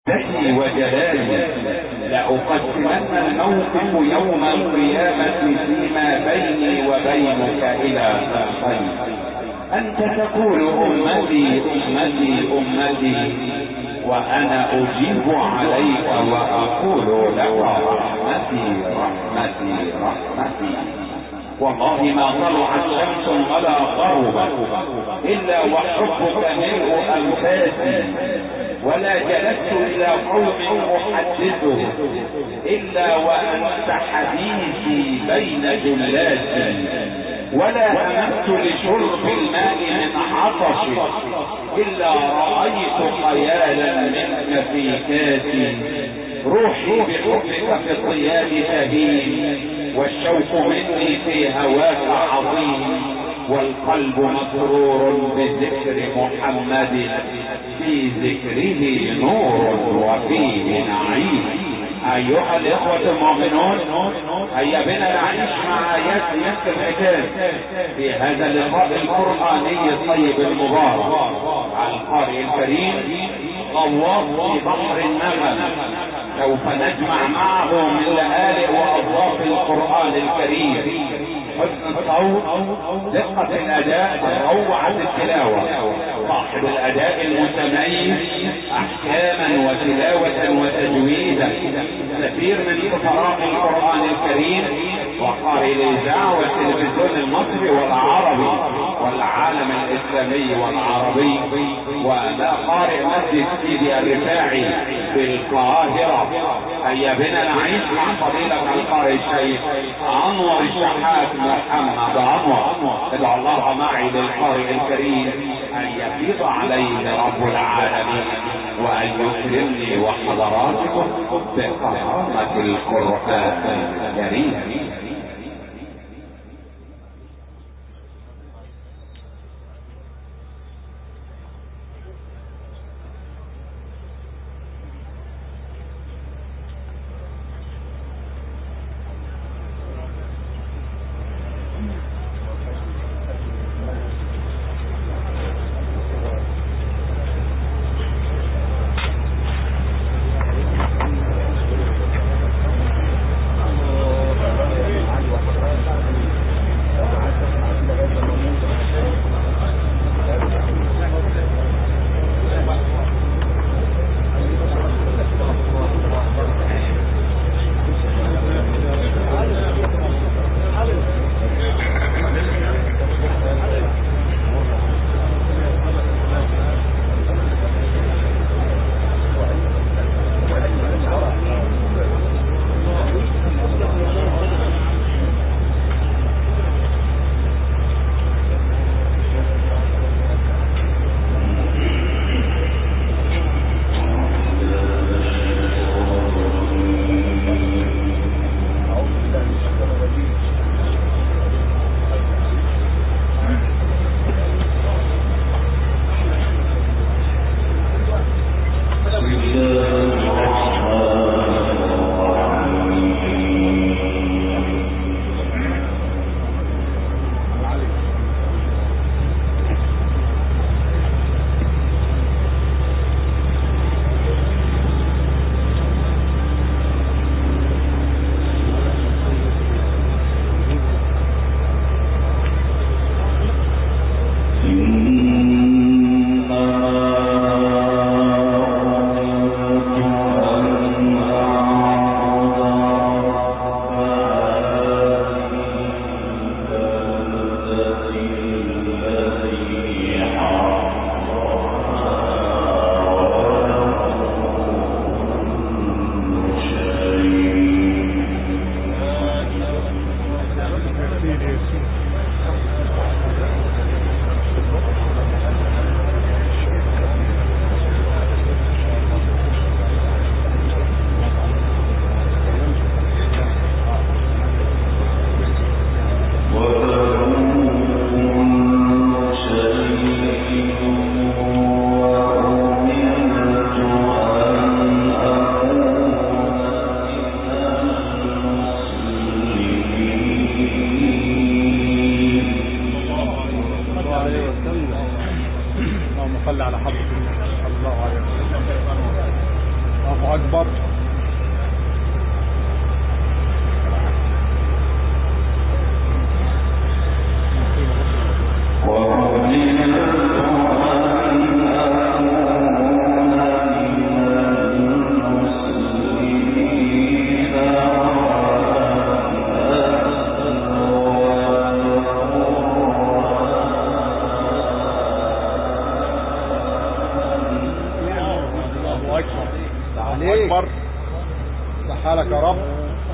ذكي وجلالي لأقسمن الموقف يوم القيامة فيما بيني وبينك إلى نصفين. أنت تقول أمتي أمتي أمتي وأنا أجيب عليك وأقول لك رحمتي رحمتي رحمتي. والله ما طلعت شمس ولا غربت إلا وحبك ملء أنفاسي، ولا جلست إلى قوم أحدثه إلا وأنت حديثي بين جلاتي، ولا هممت لشرب الماء من عطش إلا رأيت خيالا منك في كاسي. روحي بحبك في الطياب تهين، والشوق مني في هواك عظيم، والقلب مسرور بذكر محمد، في ذكره نور وفيه نعيم. ايها الاخوة المؤمنون، هيا بنا نعيش مع آيات يسر الحكام في هذا اللقاء القرآني الطيب المبارك على القارئ الكريم غواص في بحر النغم. سوف نجمع معه من لآلئ وأظراف القرآن الكريم حسن الصوت، دقة الأداء، روعة التلاوة، صاحب الأداء المتميز أحكاما وتلاوة وتجويدا، كثير من سفراء القرآن الكريم وقارئ الإذاعة والتلفزيون المصري والعربي والعالم الإسلامي والعربي، ولا قارئ مسجد سيدي الرفاعي في القاهرة. هيا بنا نعيش مع فضيلة القارئ الشيخ أنور الشحات محمد أنور. ادعو الله معي للقارئ الكريم أن يفيض عليه رب العالمين وأن يكرمني وحضراتكم بكرامة القرآن الكريم. أكبر. أكبر. سحالك يا رب.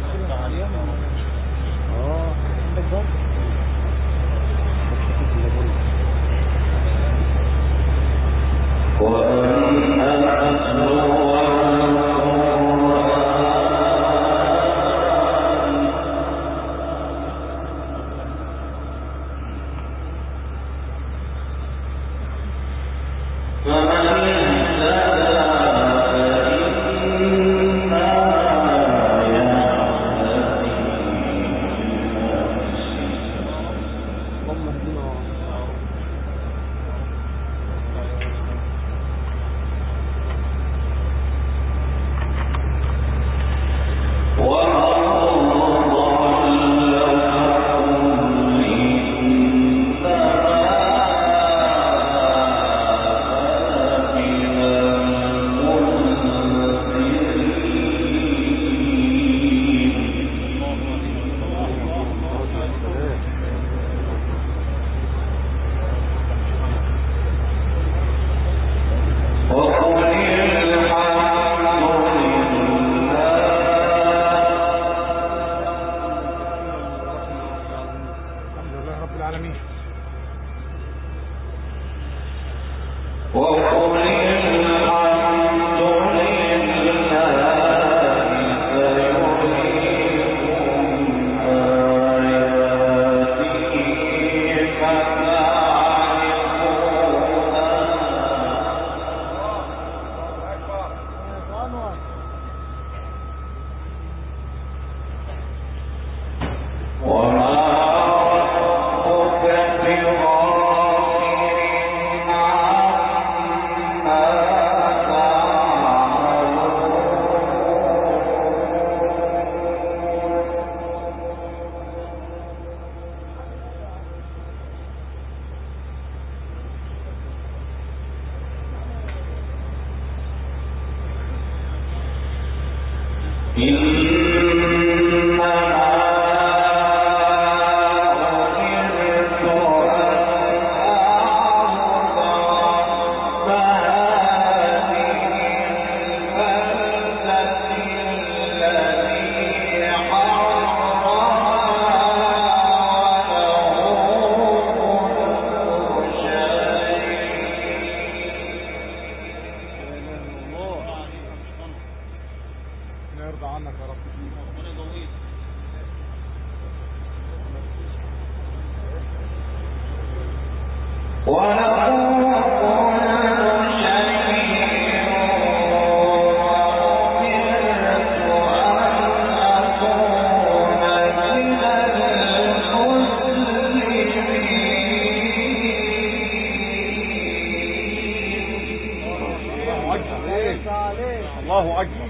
الله أكبر.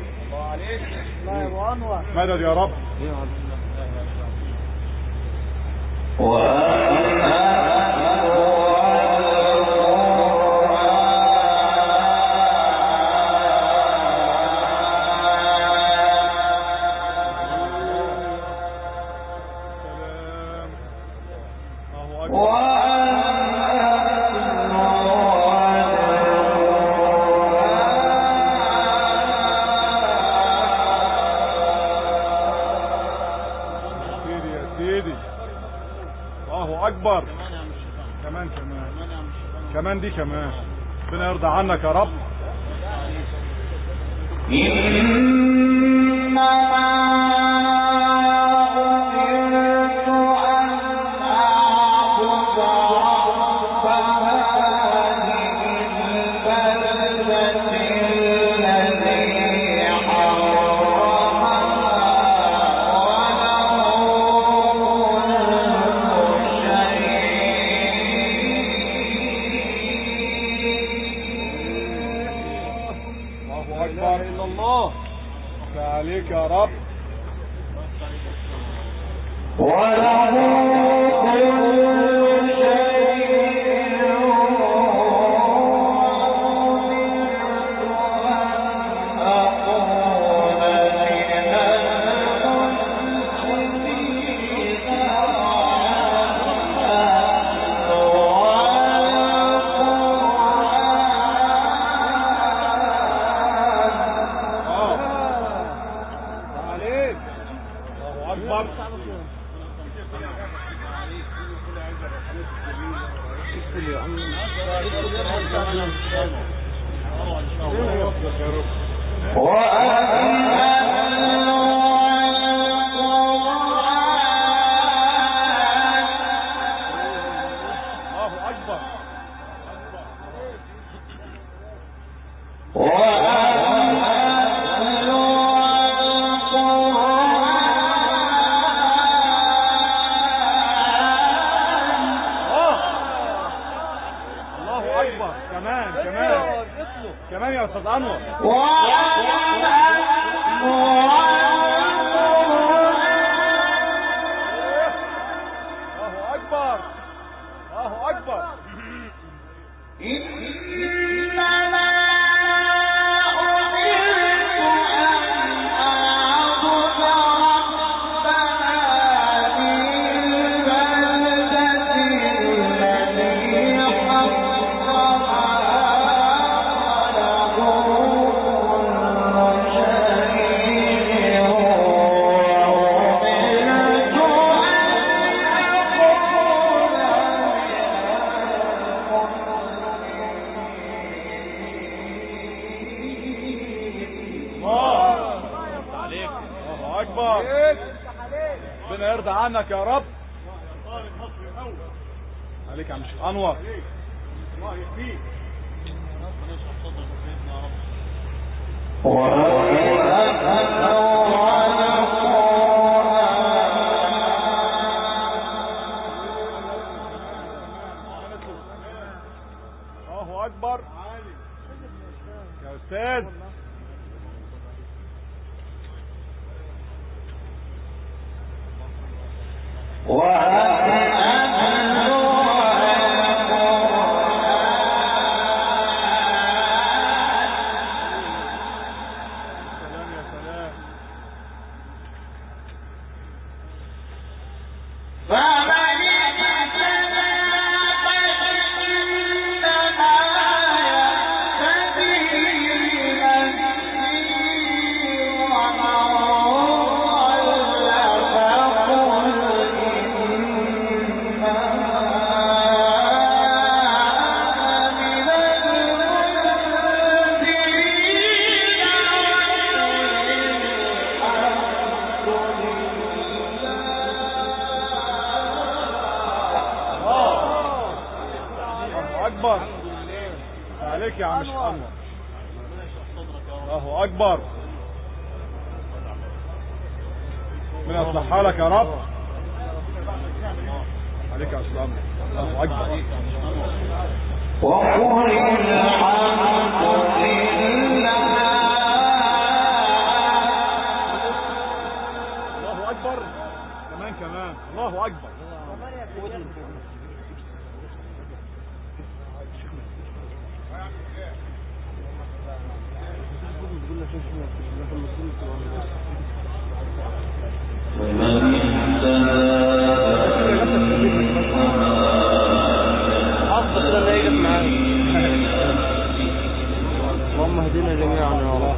مدد يا رب. أكبر. كمان دي كمان. ربنا يرضى عنك يا رب. الله الله عليك يا رب. وله كل شيء كمان يا استاذ انور. الله اكبر الله اكبر. ربنا يرضى عنك يا رب. عليك يا عم شيخ انور. الله يحميك. الله اكبر يا استاذ. عليك يا عم شيخ انور. الله اكبر. من يصلح حالك يا رب. عليك يا اسلام. الله اكبر. وقل الحمد لله. الله اكبر. كمان الله اكبر. اللهم اهدنا جميعا يا رب.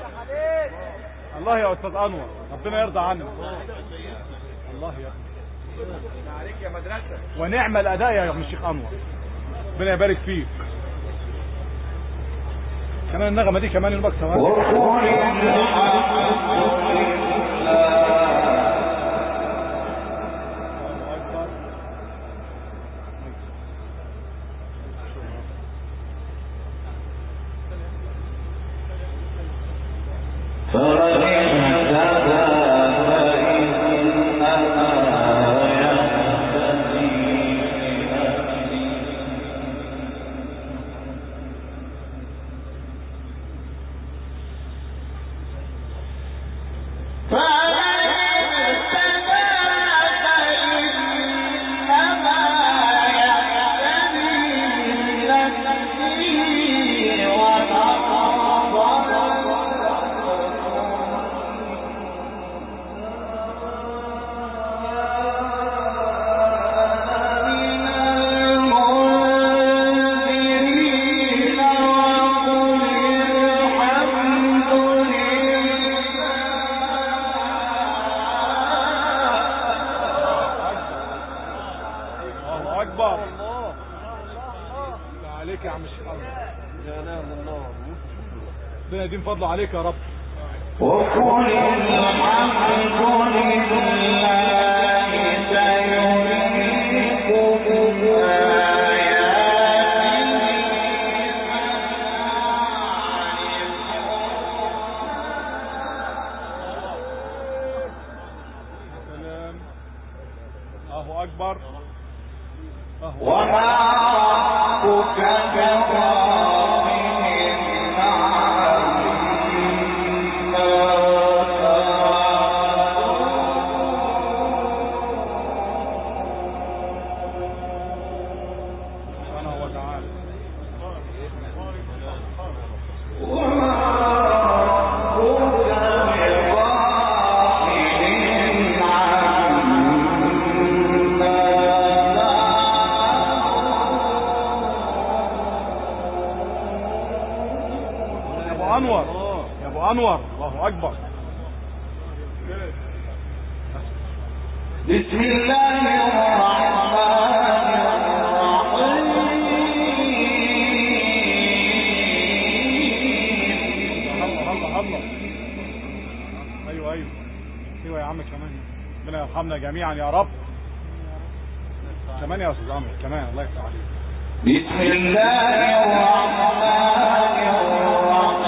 الله يا استاذ انور. ربنا يرضى عنك. الله يا ابني. ونعم الاداء يا ابن الشيخ انور، ربنا يبارك فيك. كمان النغمه دي كمان ينبغي ثواني. ربنا يديم فضله عليك يا رب. وقل الحمد لله سيريكم سلام. الله اكبر. وما ربك انور. الله اكبر. بسم الله الرحمن الرحيم. الله. ايوه يا عم كمان، ربنا يرحمنا جميعا يا رب. كمان يا استاذ عمرو كمان، الله يفتح عليك. بسم الله الرحمن الرحيم.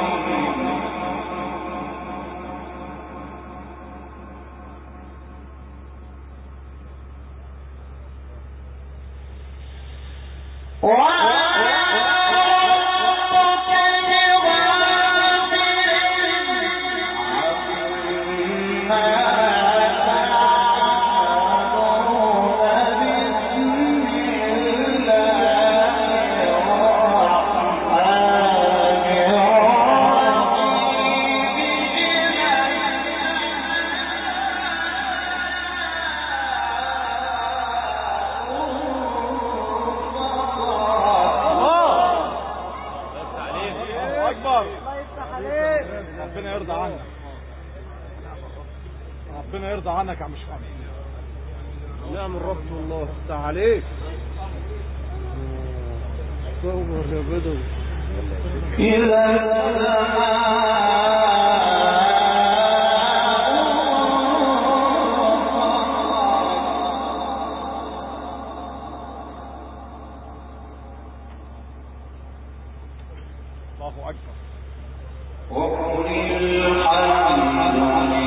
ربنا يرضى عنك يا عم شفاعي. نعم الرب والله يفتح عليك. صور يا بدوي. الله أكبر. وقل الحمد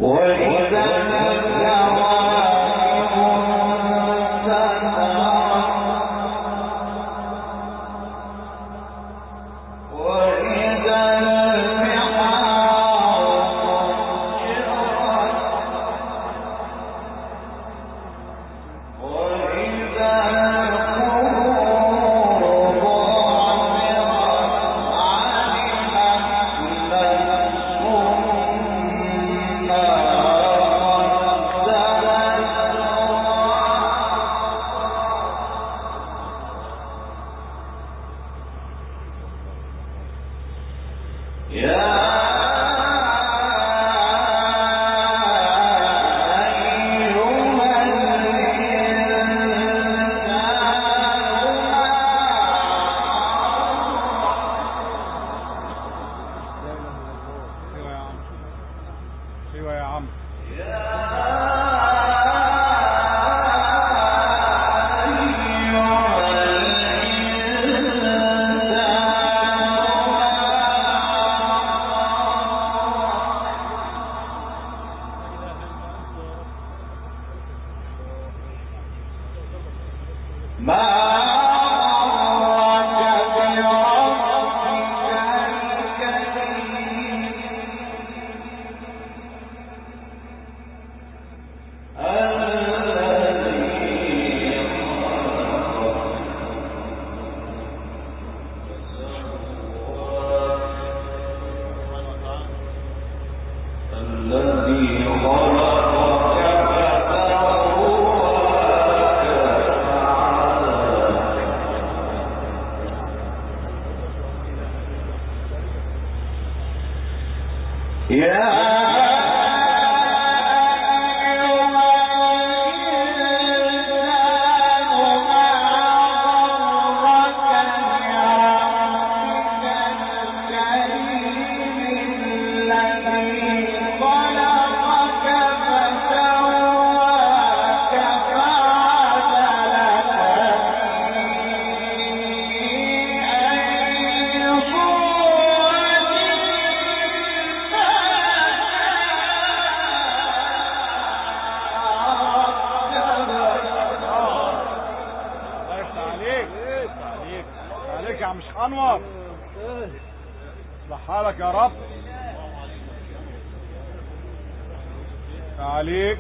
حالك يا رب عليك.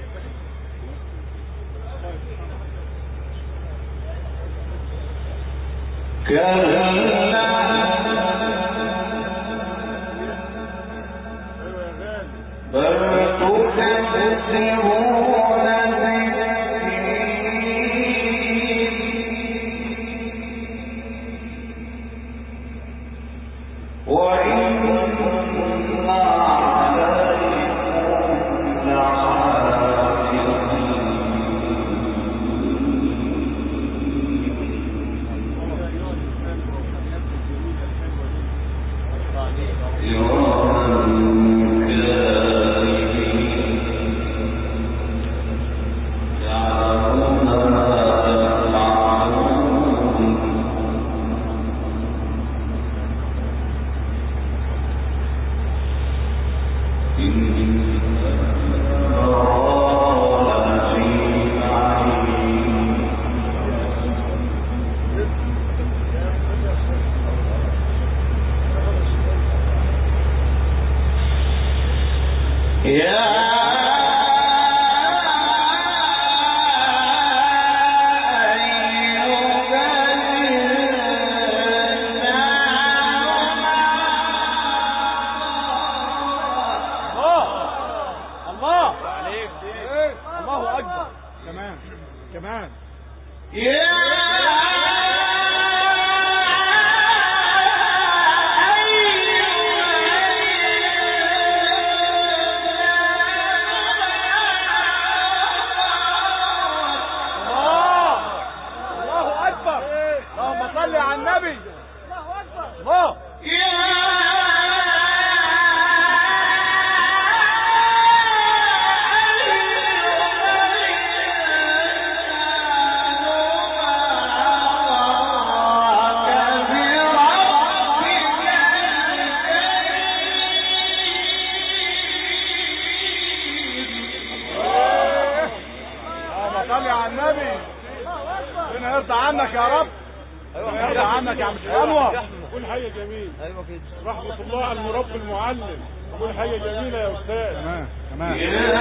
لك يا عم انور. قول حاجة جميل. ايوه كده. رحمة الله على المربي المعلم. قول حاجة جميلة يا أستاذ. تمام تمام.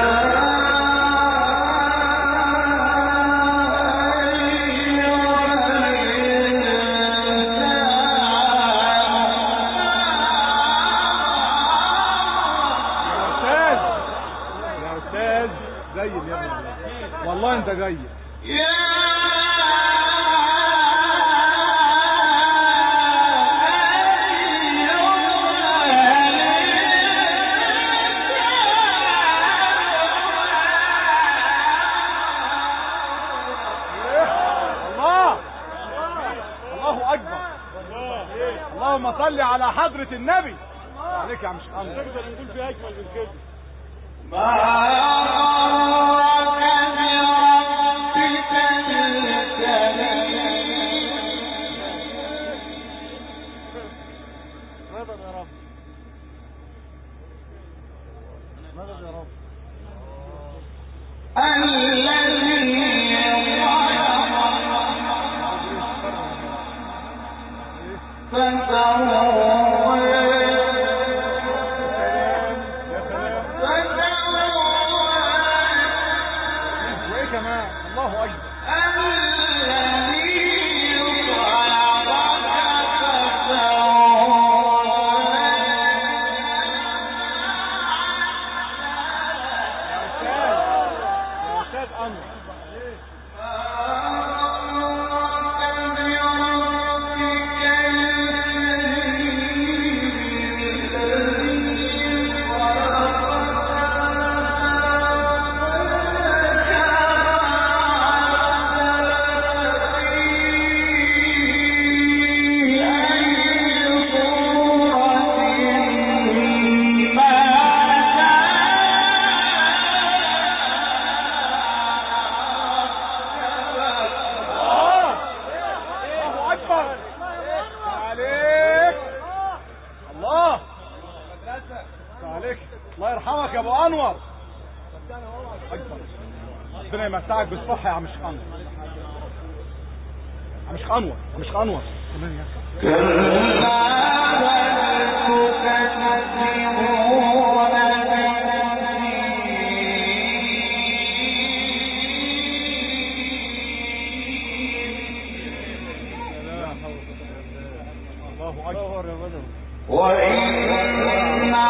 جيد يا ابني والله انت جيد. الله اكبر. اللهم صل على حضرة النبي. عليك يا عم شيخ انور. نقدر نقول في اجمل من كده. مدد يا رب. مدد يا رب. وايه كمان؟ الله اكبر. الله يرحمك يا ابو انور. ربنا يمتعك بالصحه يا عم شيخ انور. عم شيخ انور. عم شيخ انور. الله اكبر يا بدر. وإن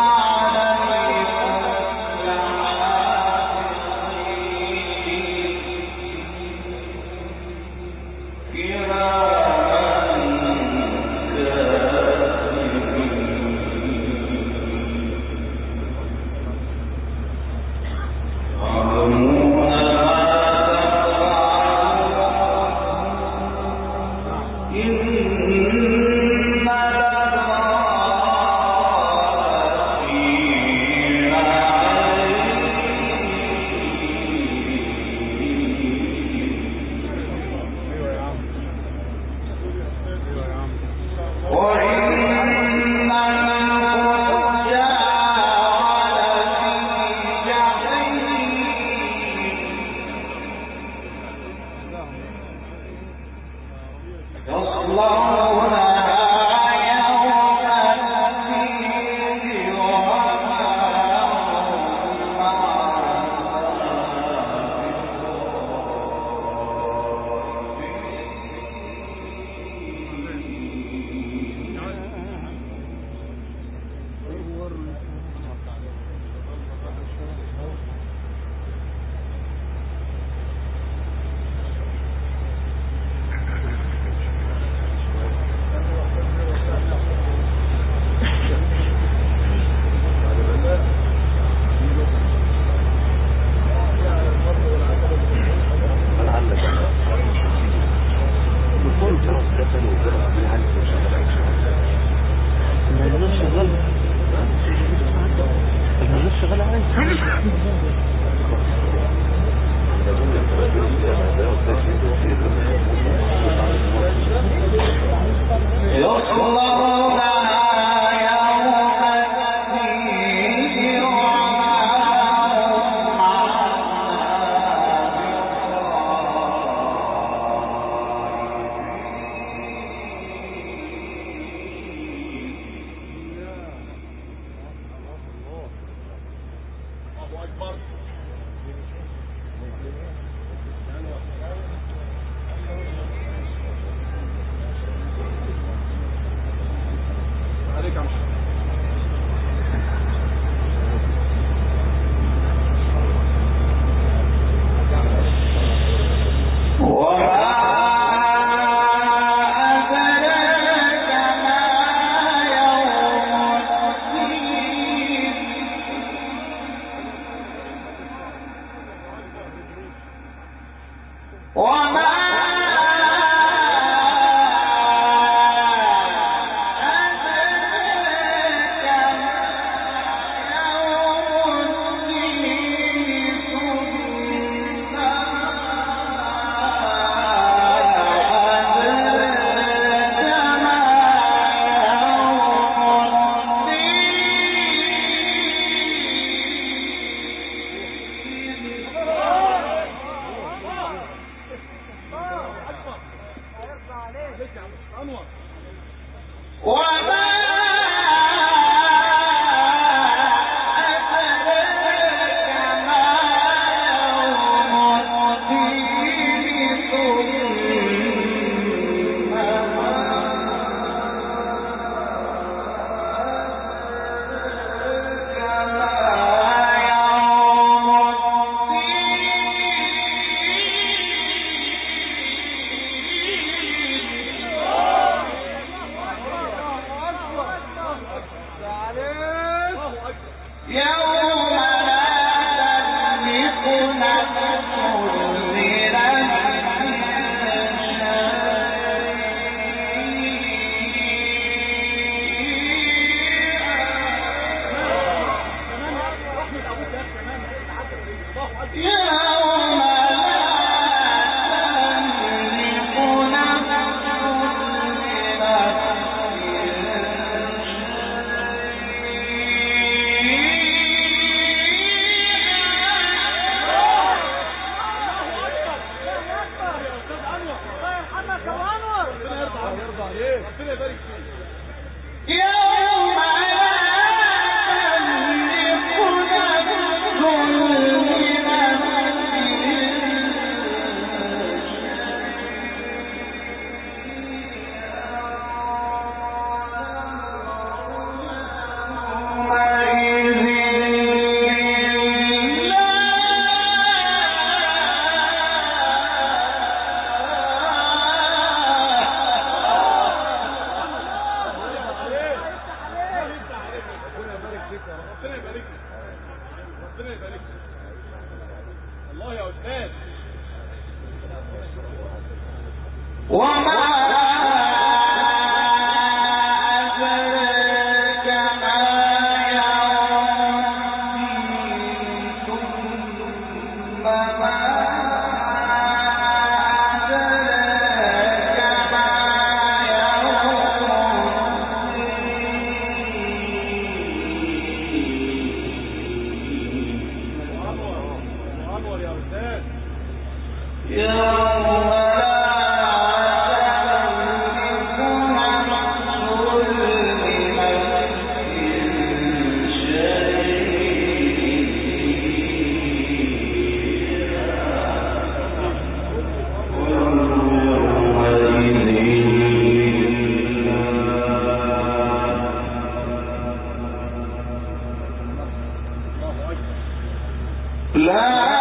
عليك يا عم شرف. لا